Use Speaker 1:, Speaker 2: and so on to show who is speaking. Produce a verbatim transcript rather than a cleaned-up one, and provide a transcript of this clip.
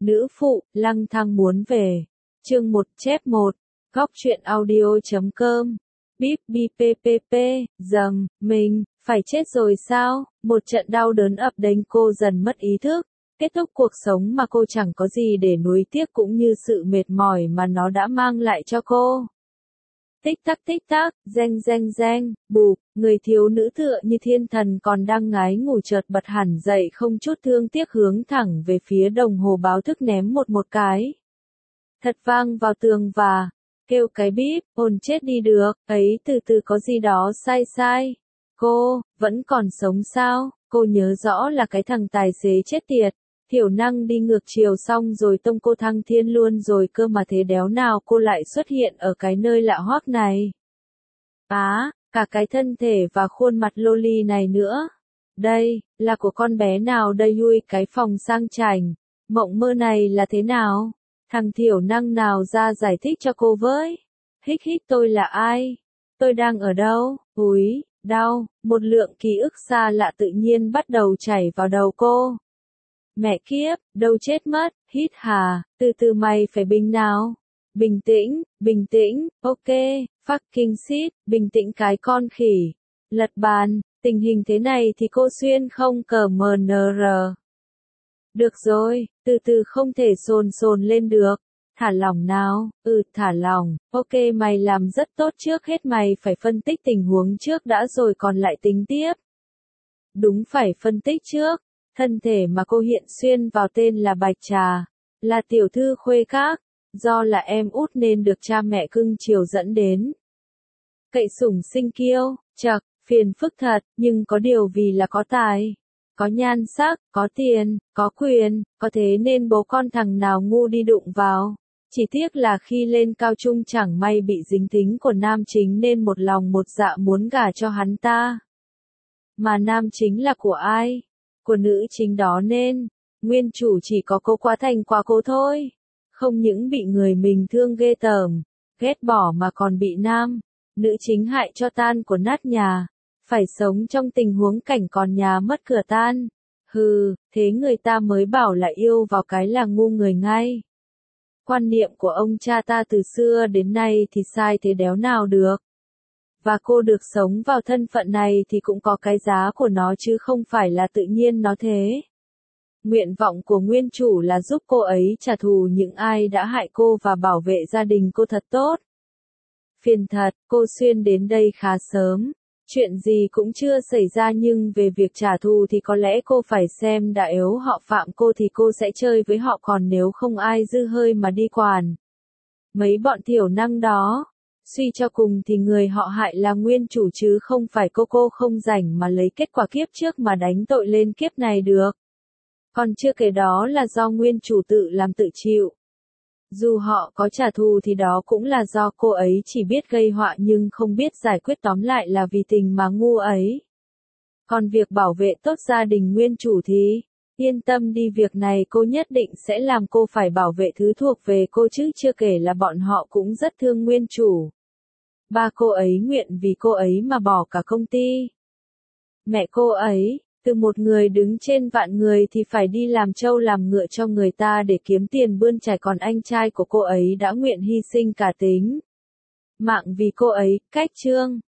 Speaker 1: Nữ phụ, lăng thang muốn về. Chương một chép một. Góc truyện audio chấm com. Bíp bíp pê pê pê, dầm, mình, phải chết rồi sao? Một trận đau đớn ập đến cô dần mất ý thức. Kết thúc cuộc sống mà cô chẳng có gì để nuối tiếc cũng như sự mệt mỏi mà nó đã mang lại cho cô. Tích tắc tích tắc, reng reng reng, bụp, người thiếu nữ tựa như thiên thần còn đang ngái ngủ chợt bật hẳn dậy không chút thương tiếc hướng thẳng về phía đồng hồ báo thức ném một một cái. Thật vang vào tường và kêu cái bíp, hồn chết đi được, ấy từ từ có gì đó sai sai. Cô, vẫn còn sống sao? Cô nhớ rõ là cái thằng tài xế chết tiệt. Thiểu năng đi ngược chiều xong rồi tông cô thăng thiên luôn rồi cơ mà thế đéo nào cô lại xuất hiện ở cái nơi lạ hoắc này. Á, à, cả cái thân thể và khuôn mặt loli này nữa. Đây, là của con bé nào đây ui cái phòng sang chảnh. Mộng mơ này là thế nào? Thằng thiểu năng nào ra giải thích cho cô với. Hích hích tôi là ai? Tôi đang ở đâu? Úi, đau, một lượng ký ức xa lạ tự nhiên bắt đầu chảy vào đầu cô. Mẹ kiếp, đâu chết mất, hít hà, từ từ mày phải bình nào. Bình tĩnh, bình tĩnh, ok, fucking shit, bình tĩnh cái con khỉ. Lật bàn, tình hình thế này thì cô xuyên không cờ mờ nờ rờ. Được rồi, từ từ không thể sồn sồn lên được. Thả lỏng nào, ừ thả lỏng, ok mày làm rất tốt trước hết mày phải phân tích tình huống trước đã rồi còn lại tính tiếp. Đúng phải phân tích trước. Thân thể mà cô hiện xuyên vào tên là Bạch Trà, là tiểu thư khuê các, do là em út nên được cha mẹ cưng chiều dẫn đến. Cậy sủng sinh kiêu, chật, phiền phức thật, nhưng có điều vì là có tài, có nhan sắc, có tiền, có quyền, có thế nên bố con thằng nào ngu đi đụng vào. Chỉ tiếc là khi lên cao trung chẳng may bị dính tính của nam chính nên một lòng một dạ muốn gả cho hắn ta. Mà nam chính là của ai? Của nữ chính đó nên, nguyên chủ chỉ có cô quá thành quá cố thôi. Không những bị người mình thương ghê tởm, ghét bỏ mà còn bị nam, nữ chính hại cho tan của nát nhà. Phải sống trong tình huống cảnh còn nhà mất cửa tan. Hừ, thế người ta mới bảo là yêu vào cái là ngu người ngay. Quan niệm của ông cha ta từ xưa đến nay thì sai thế đéo nào được. Và cô được sống vào thân phận này thì cũng có cái giá của nó chứ không phải là tự nhiên nó thế. Nguyện vọng của nguyên chủ là giúp cô ấy trả thù những ai đã hại cô và bảo vệ gia đình cô thật tốt. Phiền thật, cô xuyên đến đây khá sớm. Chuyện gì cũng chưa xảy ra nhưng về việc trả thù thì có lẽ cô phải xem đã yếu họ phạm cô thì cô sẽ chơi với họ còn nếu không ai dư hơi mà đi quản. Mấy bọn thiểu năng đó. Suy cho cùng thì người họ hại là nguyên chủ chứ không phải cô cô không rảnh mà lấy kết quả kiếp trước mà đánh tội lên kiếp này được. Còn chưa kể đó là do nguyên chủ tự làm tự chịu. Dù họ có trả thù thì đó cũng là do cô ấy chỉ biết gây họa nhưng không biết giải quyết tóm lại là vì tình mà ngu ấy. Còn việc bảo vệ tốt gia đình nguyên chủ thì, yên tâm đi việc này cô nhất định sẽ làm cô phải bảo vệ thứ thuộc về cô chứ chưa kể là bọn họ cũng rất thương nguyên chủ. Ba cô ấy nguyện vì cô ấy mà bỏ cả công ty. Mẹ cô ấy, từ một người đứng trên vạn người thì phải đi làm trâu làm ngựa cho người ta để kiếm tiền bươn trải còn anh trai của cô ấy đã nguyện hy sinh cả tính mạng vì cô ấy, cách chương.